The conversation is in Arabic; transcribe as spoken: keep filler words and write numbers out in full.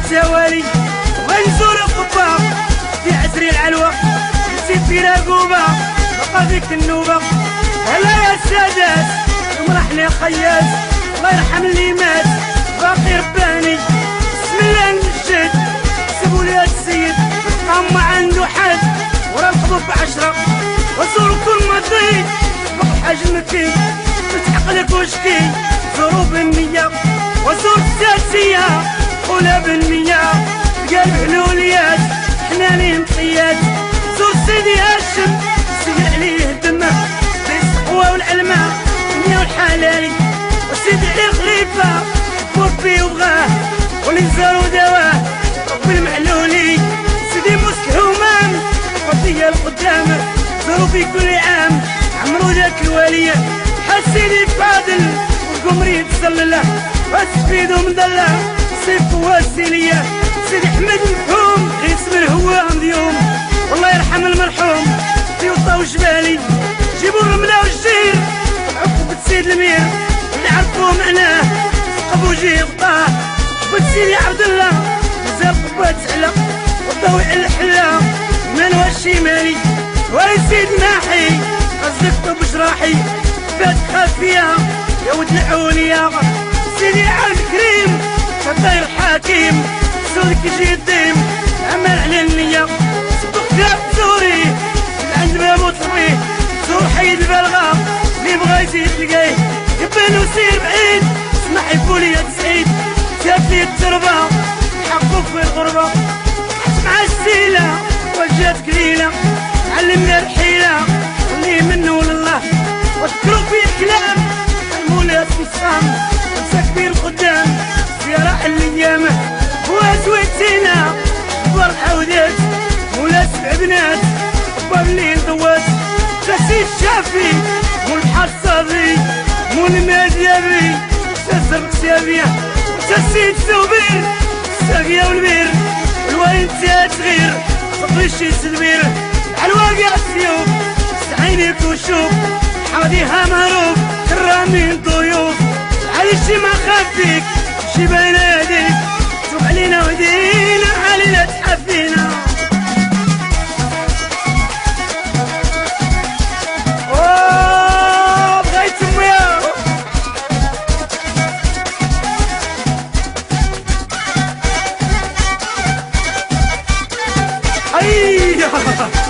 التوالي ونزور القبة في عسري العلوة نسيت في راقوبة بقى فيك النوبة. هلا يا السادات ومرحلي خياس الله يرحم اللي مات باقي رباني بسم الله نمجد سيبوا لي السيد القام ما عنده حد ورا القبب بعشرة وزور كل ما ضيق بقى حاج مكي تتحق لك وشكي زوروا بالنية وزور الساسية قولها بالنية قلب حلوليات حناني مطيات زور سيدي هاشم سيدي عليه الدمه بالسقوة والعلمة الدنيا والحلالي وسيدي علي خليفة وربي وبغاه ونزار ودواه ربي المعلولي سيدي مسك همام قضية القدام زوروا في كل عام عمرو ذاك الوالية حسيني فاضل والقمري تسلله واسفيدو مدلة سيف واسيلية سيدي احمد مفهوم اسم الهوام ديوم والله يرحم المرحوم في وطا وجبالي جيبوا الرملة والجير عقبة سيد المير اللي عرفوا معناه ابو جيب طاه وسيدي عبد الله مازال قبات علق والضوء على الحلا من والشمالي وسيد ناحي قصدك طب جراحي فات خافية يا ود العولية سيدي عبد الكريم شطير حكيم سودك يجي الديم عمل على النية صدق كلاب زوري عند باب وطريه زور حي البلغة اللي بغا يزيد تلقايه يبان وسير بعيد اسمح يقولي يا سعيد جاب لي التربة حقه في الغربة مع السيلة وجات قليلة علمنا الحيلة واللي منه لله واذكروا في الكلام المولى اسم الصام امسك بين قدام زيارة الايام هو زويتينا كبر عودات مولا سبع بنات باب الليل ضوات تسيد شافي مول الحصابي مول المديابي تسرق سابية تسيد ثوبير الساقية والبير والوالد تيات غير فقري شي سدبير عالواقع السيوف سعينك وشوف حاضيها مهروب كرامين ضيوف علي شي ما خافيك شي بين يديك سوق علينا ودينا علينا تحفينا اوه بغيت اميا اييه